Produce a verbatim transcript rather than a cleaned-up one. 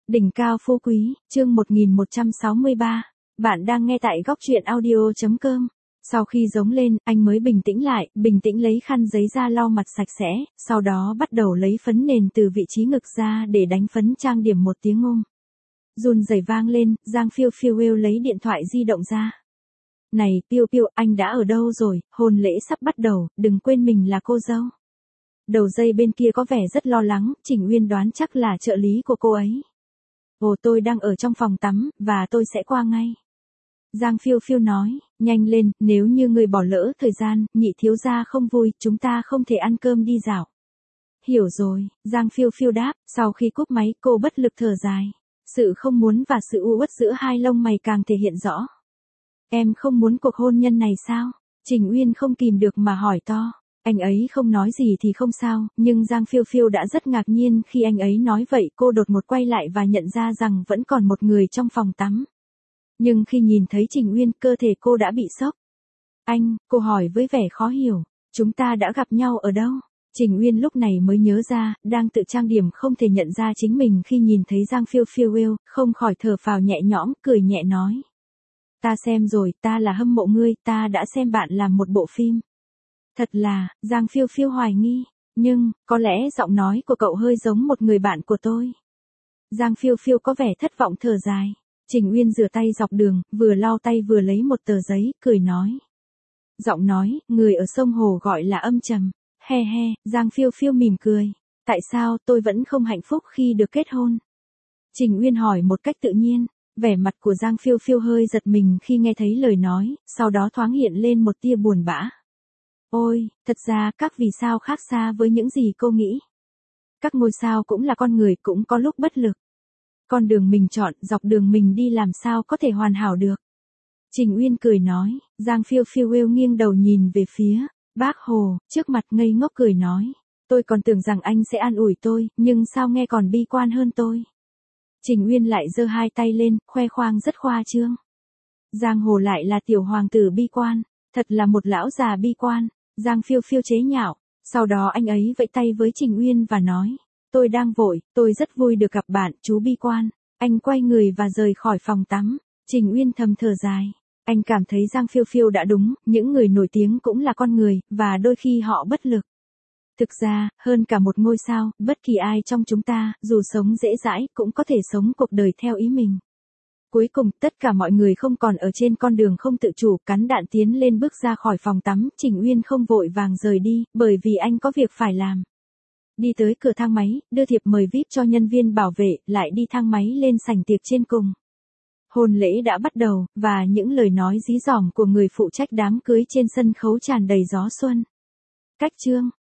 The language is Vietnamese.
Đỉnh cao phú quý, chương một nghìn một trăm sáu mươi ba. Bạn đang nghe tại góc truyện audio chấm com. Sau khi giống lên, anh mới bình tĩnh lại, bình tĩnh lấy khăn giấy ra lau mặt sạch sẽ, sau đó bắt đầu lấy phấn nền từ vị trí ngực ra để đánh phấn trang điểm một tiếng ôm. Run rẩy vang lên, Giang Phiêu Phiêu Will lấy điện thoại di động ra. Này, Phiêu Phiêu, anh đã ở đâu rồi, hôn lễ sắp bắt đầu, đừng quên mình là cô dâu. Đầu dây bên kia có vẻ rất lo lắng, Trình Uyên đoán chắc là trợ lý của cô ấy. Ồ, tôi đang ở trong phòng tắm, và tôi sẽ qua ngay. Giang Phiêu Phiêu nói, nhanh lên, nếu như người bỏ lỡ thời gian, nhị thiếu gia không vui, chúng ta không thể ăn cơm đi dạo. Hiểu rồi, Giang Phiêu Phiêu đáp, sau khi cúp máy cô bất lực thở dài. Sự không muốn và sự u uất giữa hai lông mày càng thể hiện rõ. Em không muốn cuộc hôn nhân này sao? Trình Uyên không kìm được mà hỏi to. Anh ấy không nói gì thì không sao, nhưng Giang Phiêu Phiêu đã rất ngạc nhiên khi anh ấy nói vậy, cô đột ngột quay lại và nhận ra rằng vẫn còn một người trong phòng tắm. Nhưng khi nhìn thấy Trình Uyên, cơ thể cô đã bị sốc. Anh, cô hỏi với vẻ khó hiểu, chúng ta đã gặp nhau ở đâu? Trình Uyên lúc này mới nhớ ra, đang tự trang điểm không thể nhận ra chính mình khi nhìn thấy Giang Phiêu Phiêu Will, không khỏi thở phào nhẹ nhõm, cười nhẹ nói. Ta xem rồi, ta là hâm mộ ngươi, ta đã xem bạn làm một bộ phim. Thật là, Giang Phiêu Phiêu hoài nghi, nhưng, có lẽ giọng nói của cậu hơi giống một người bạn của tôi. Giang Phiêu Phiêu có vẻ thất vọng thở dài. Trình Uyên rửa tay dọc đường, vừa lau tay vừa lấy một tờ giấy, cười nói. Giọng nói, người ở sông Hồ gọi là âm trầm. He he, Giang Phiêu Phiêu mỉm cười. Tại sao tôi vẫn không hạnh phúc khi được kết hôn? Trình Uyên hỏi một cách tự nhiên. Vẻ mặt của Giang Phiêu Phiêu hơi giật mình khi nghe thấy lời nói, sau đó thoáng hiện lên một tia buồn bã. Ôi, thật ra các vì sao khác xa với những gì cô nghĩ. Các ngôi sao cũng là con người, cũng có lúc bất lực. Con đường mình chọn, dọc đường mình đi làm sao có thể hoàn hảo được. Trình Uyên cười nói, Giang Phiêu Phiêu Will nghiêng đầu nhìn về phía Bác Hồ, trước mặt ngây ngốc cười nói. Tôi còn tưởng rằng anh sẽ an ủi tôi, nhưng sao nghe còn bi quan hơn tôi. Trình Uyên lại giơ hai tay lên, khoe khoang rất khoa trương. Giang Hồ lại là tiểu hoàng tử bi quan, thật là một lão già bi quan. Giang Phiêu Phiêu chế nhạo, sau đó anh ấy vẫy tay với Trình Uyên và nói, tôi đang vội, tôi rất vui được gặp bạn, chú bi quan. Anh quay người và rời khỏi phòng tắm. Trình Uyên thầm thở dài, anh cảm thấy Giang Phiêu Phiêu đã đúng, những người nổi tiếng cũng là con người, và đôi khi họ bất lực. Thực ra, hơn cả một ngôi sao, bất kỳ ai trong chúng ta, dù sống dễ dãi, cũng có thể sống cuộc đời theo ý mình. Cuối cùng, tất cả mọi người không còn ở trên con đường không tự chủ, cắn đạn tiến lên bước ra khỏi phòng tắm, Trình Uyên không vội vàng rời đi, bởi vì anh có việc phải làm. Đi tới cửa thang máy, đưa thiệp mời vi ai pi cho nhân viên bảo vệ, lại đi thang máy lên sảnh tiệc trên cùng. Hôn lễ đã bắt đầu, và những lời nói dí dỏm của người phụ trách đám cưới trên sân khấu tràn đầy gió xuân. Cách chương